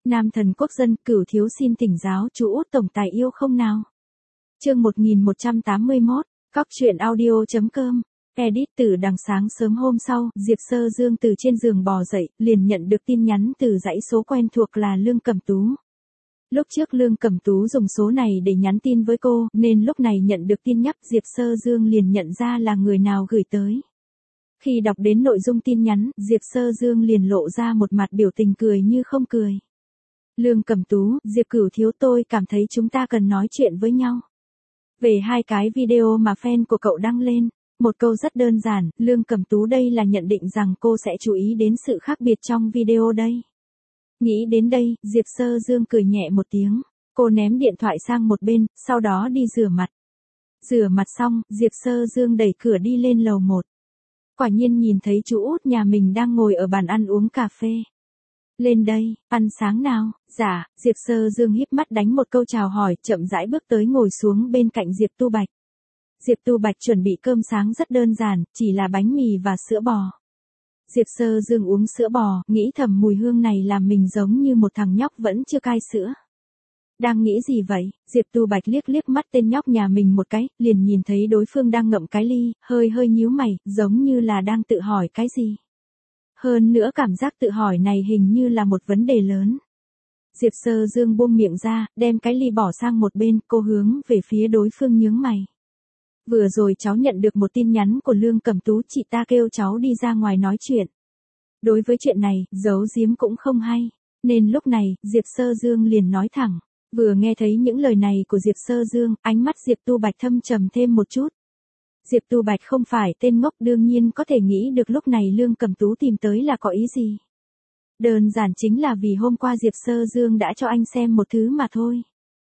Nam thần quốc dân, Cửu thiếu xin thỉnh giáo chú Út tổng tài yêu không nào. Chương 1181, Cóc truyện audio.com. Edit. Từ đằng sáng sớm hôm sau, Diệp Sơ Dương từ trên giường bò dậy, liền nhận được tin nhắn từ dãy số quen thuộc là Lương Cẩm Tú. Lúc trước Lương Cẩm Tú dùng số này để nhắn tin với cô, nên lúc này nhận được tin nhắc Diệp Sơ Dương liền nhận ra là người nào gửi tới. Khi đọc đến nội dung tin nhắn, Diệp Sơ Dương liền lộ ra một mặt biểu tình cười như không cười. Lương Cẩm Tú, Diệp Cửu thiếu, tôi cảm thấy chúng ta cần nói chuyện với nhau. Về hai cái video mà fan của cậu đăng lên, một câu rất đơn giản, Lương Cẩm Tú đây là nhận định rằng cô sẽ chú ý đến sự khác biệt trong video đây. Nghĩ đến đây, Diệp Sơ Dương cười nhẹ một tiếng, cô ném điện thoại sang một bên, sau đó đi rửa mặt. Rửa mặt xong, Diệp Sơ Dương đẩy cửa đi lên lầu 1. Quả nhiên nhìn thấy chú Út nhà mình đang ngồi ở bàn ăn uống cà phê. Lên đây, ăn sáng nào? Dạ, Diệp Sơ Dương híp mắt đánh một câu chào hỏi, chậm rãi bước tới ngồi xuống bên cạnh Diệp Tu Bạch. Diệp Tu Bạch chuẩn bị cơm sáng rất đơn giản, chỉ là bánh mì và sữa bò. Diệp Sơ Dương uống sữa bò, nghĩ thầm mùi hương này làm mình giống như một thằng nhóc vẫn chưa cai sữa. Đang nghĩ gì vậy? Diệp Tu Bạch liếc liếc mắt tên nhóc nhà mình một cái, liền nhìn thấy đối phương đang ngậm cái ly, hơi nhíu mày, giống như là đang tự hỏi cái gì. Hơn nữa cảm giác tự hỏi này hình như là một vấn đề lớn. Diệp Sơ Dương buông miệng ra, đem cái ly bỏ sang một bên, cô hướng về phía đối phương nhướng mày. Vừa rồi cháu nhận được một tin nhắn của Lương Cẩm Tú, chị ta kêu cháu đi ra ngoài nói chuyện. Đối với chuyện này, giấu giếm cũng không hay, nên lúc này, Diệp Sơ Dương liền nói thẳng. Vừa nghe thấy những lời này của Diệp Sơ Dương, ánh mắt Diệp Tu Bạch thâm trầm thêm một chút. Diệp Tu Bạch không phải tên ngốc, đương nhiên có thể nghĩ được lúc này Lương Cẩm Tú tìm tới là có ý gì. Đơn giản chính là vì hôm qua Diệp Sơ Dương đã cho anh xem một thứ mà thôi.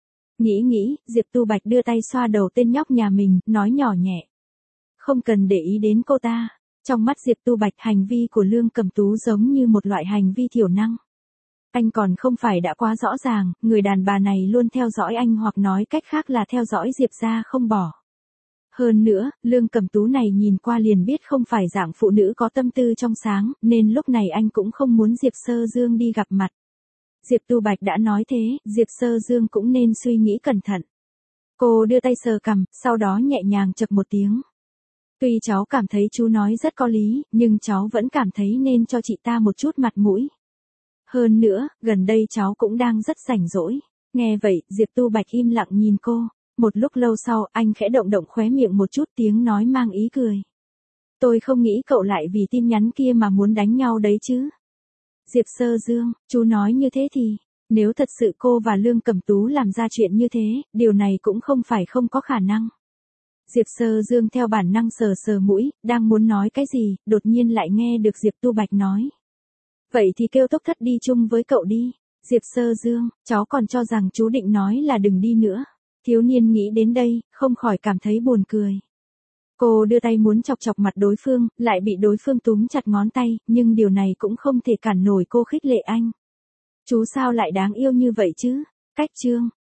Nghĩ, Diệp Tu Bạch đưa tay xoa đầu tên nhóc nhà mình, nói nhỏ nhẹ. Không cần để ý đến cô ta. Trong mắt Diệp Tu Bạch, hành vi của Lương Cẩm Tú giống như một loại hành vi thiểu năng. Anh còn không phải đã quá rõ ràng, người đàn bà này luôn theo dõi anh, hoặc nói cách khác là theo dõi Diệp ra không bỏ. Hơn nữa, Lương Cẩm Tú này nhìn qua liền biết không phải dạng phụ nữ có tâm tư trong sáng, nên lúc này anh cũng không muốn Diệp Sơ Dương đi gặp mặt. Diệp Tu Bạch đã nói thế, Diệp Sơ Dương cũng nên suy nghĩ cẩn thận. Cô đưa tay sờ cằm, sau đó nhẹ nhàng chậc một tiếng. Tuy cháu cảm thấy chú nói rất có lý, nhưng cháu vẫn cảm thấy nên cho chị ta một chút mặt mũi. Hơn nữa, gần đây cháu cũng đang rất rảnh rỗi. Nghe vậy, Diệp Tu Bạch im lặng nhìn cô. Một lúc lâu sau, anh khẽ động khóe miệng một chút, tiếng nói mang ý cười. Tôi không nghĩ cậu lại vì tin nhắn kia mà muốn đánh nhau đấy chứ. Diệp Sơ Dương, chú nói như thế thì, nếu thật sự cô và Lương Cẩm Tú làm ra chuyện như thế, điều này cũng không phải không có khả năng. Diệp Sơ Dương theo bản năng sờ mũi, đang muốn nói cái gì, đột nhiên lại nghe được Diệp Tu Bạch nói. Vậy thì kêu Tốc Thất đi chung với cậu đi. Diệp Sơ Dương, cháu còn cho rằng chú định nói là đừng đi nữa. Thiếu niên nghĩ đến đây, không khỏi cảm thấy buồn cười. Cô đưa tay muốn chọc mặt đối phương, lại bị đối phương túm chặt ngón tay, nhưng điều này cũng không thể cản nổi cô khích lệ anh. Chú sao lại đáng yêu như vậy chứ? Cách chương.